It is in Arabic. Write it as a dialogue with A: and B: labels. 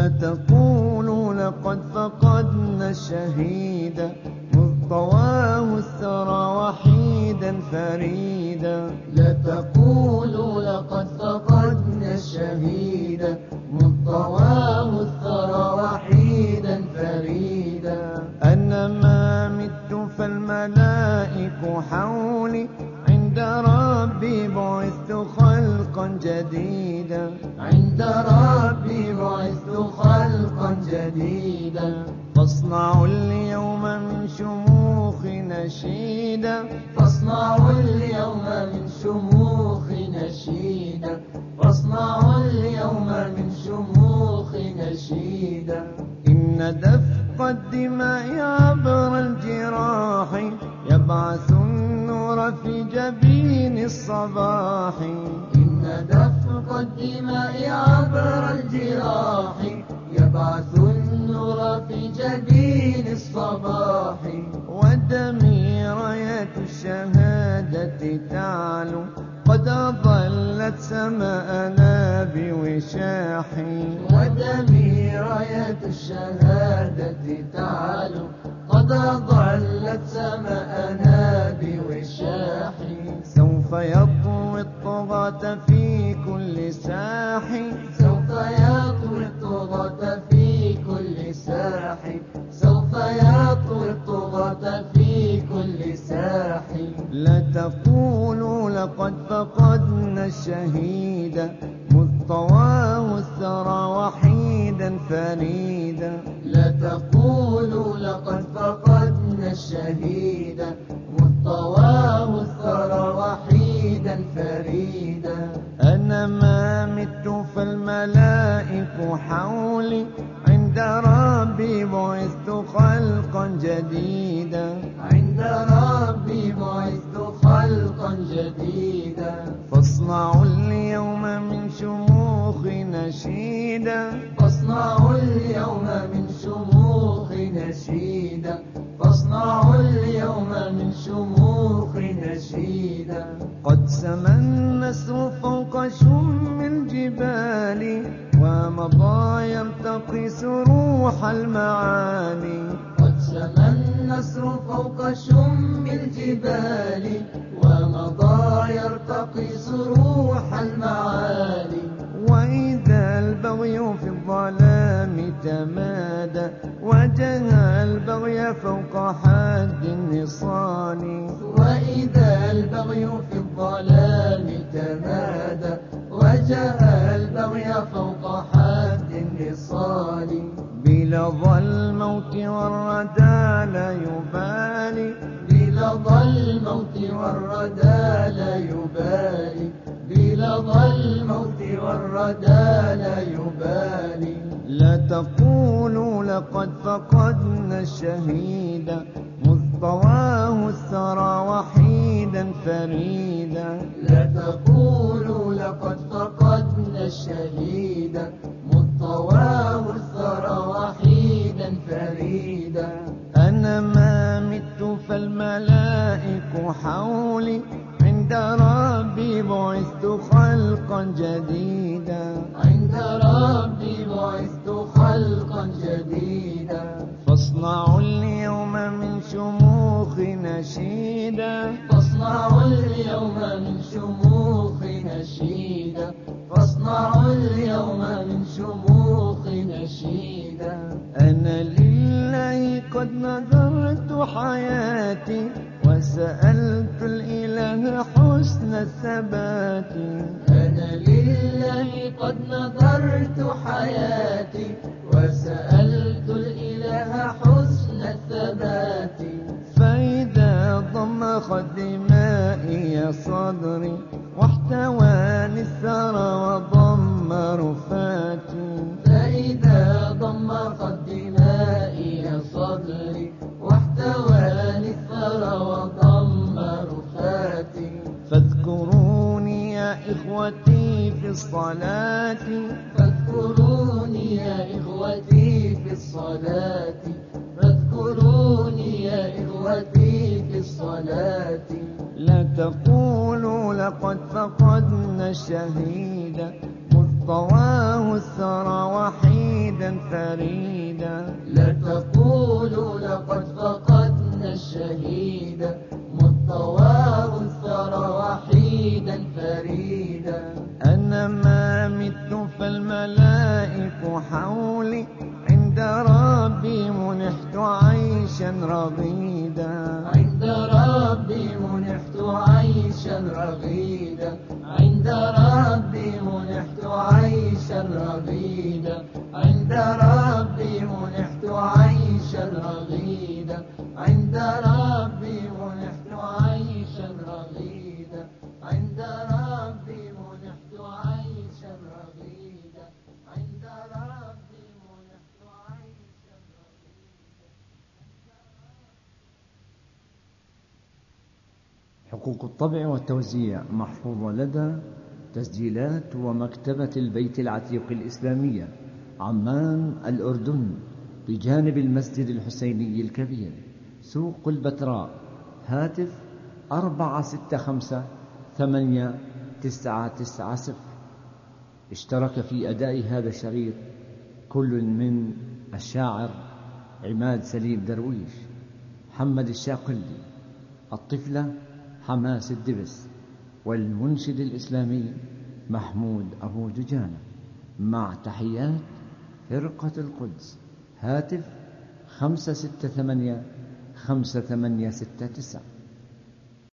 A: لا تقولوا لقد فقدنا الشهيد مذ طواه الثرى وحيدا فريدا.
B: لا تقولوا لقد فقدنا الشهيد مذ طواه الثرى وحيدا فريدا.
A: أنا ما مت فالملائك حولي عند ربي بعثت خلقا جديدا.
B: عند ربي بعثت خلقا جديدا.
A: فاصنعوا اليوم من شموخ نشيدا.
B: فاصنعوا اليوم من شموخ نشيدا. فاصنعوا اليوم من شموخ نشيدا.
A: إن دفق الدماء عبر الجراح يبعث النور في جبين الصباح.
B: إن دفق الدماء عبر الجراح يبعث النور في جبين الصباح.
A: ودمي راية الشهادة تعلو قد أضلت سماءنا بوشاح.
B: ودمي راية الشهادة تعلو قد أضلت سماءنا بوشاح.
A: سوف يطوي الطغاة في كل ساح.
B: سوف يطوي الطغاة في كل ساح. سوف يطوي الطغاة في كل ساح.
A: لا تقولوا لقد فقدنا الشهيد مذ طواه الثرى وحيدا فريدا.
B: لا تقولوا لقد فقدنا الشهيد مذ طواه الثرى وحيدا فريدا.
A: أنا ما مت فالملائك حولي عند ربي بعثت خلقا جديدا.
B: عند ربي بعثت خلقا جديدا.
A: فاصنعوا اليوم من شموخ نشيدا.
B: فاصنعوا اليوم من شموخ نشيدا. فاصنعوا اليوم من شموخ نشيدا.
A: قد سما النسر فوق شم الجبال ومضى يرتقي سروح المعالي.
B: قد سما النسر فوق شم الجبال ومضى يرتقي سروح المعالي.
A: وإذا البغي في الظلام تمادى وجه البغي فوق حد النصال.
B: وإذا البغي في الظلام تمادى وجه البغي فوق حد النصال.
A: بلظى الموت والردى لا يبالي.
B: بلظى الموت والردى لا يبالي. بلظى الموت والردى لا يبالي.
A: لا تقولوا لقد فقدنا الشهيد مذ طواه الثرى وحيدا فريدا.
B: لا تقولوا لقد فقدنا الشهيد مذ طواه الثرى وحيدا فريدا.
A: أنا ما مت فالملائك حولي عند ربي بعثت خلقا جديدا.
B: عند ربي بعثت خلقا جديدا.
A: فاصنعوا اليوم من شموخ نشيدا.
B: فاصنعوا اليوم من شموخ نشيدا. فاصنعوا اليوم من شموخ نشيدا.
A: أنا لله قد نذرت حياتي وسألت الإله حسن الثبات.
B: أنا لله قد نذرت حياتي وسألت الإله حسن الثبات.
A: فإذا ضم خد مائي صدري واحتواني الثرى وضم رفاتي.
B: فإذا ضم خد مائي صدري واحتواني الثرى وضم رفاتي.
A: فاذكروني يا إخوتي في الصلاة.
B: فاذكروني يا إخوتي في الصلاة. فاذكروني يا إخوتي في الصلاة.
A: لا تقولوا لقد فقدنا الشهيد مذ مطواه الثرى وحيدا فريدا.
B: لا تقولوا لقد فقدنا الشهيد، مطواه الثرى وحيدا فريدا.
A: أنا ما مت فالملائك حولي، عند ربي منحت عيشا رغيدا.
B: عند ربي منحت عيشا رغيدا. عند ربي منحت عيشا رغيدا. عند ربي منحت عيشا رغيدا. عند ربي منحت عيشا رغيدا. عند ربي منحت عيشا رغيدا. عند ربي منحت عيشا رغيدا.
A: حقوق الطبع والتوزيع محفوظة لدى تسجيلات ومكتبة البيت العتيق الإسلامية، عمان الأردن، بجانب المسجد الحسيني الكبير، سوق البتراء. هاتف 465-8990. اشترك في أداء هذا الشريط كل من الشاعر عماد سليم درويش، محمد الشاقلي، الطفلة حماس الدبس، والمنشد الإسلامي محمود أبو دجانة، مع تحيات فرقة القدس. هاتف 568-5869.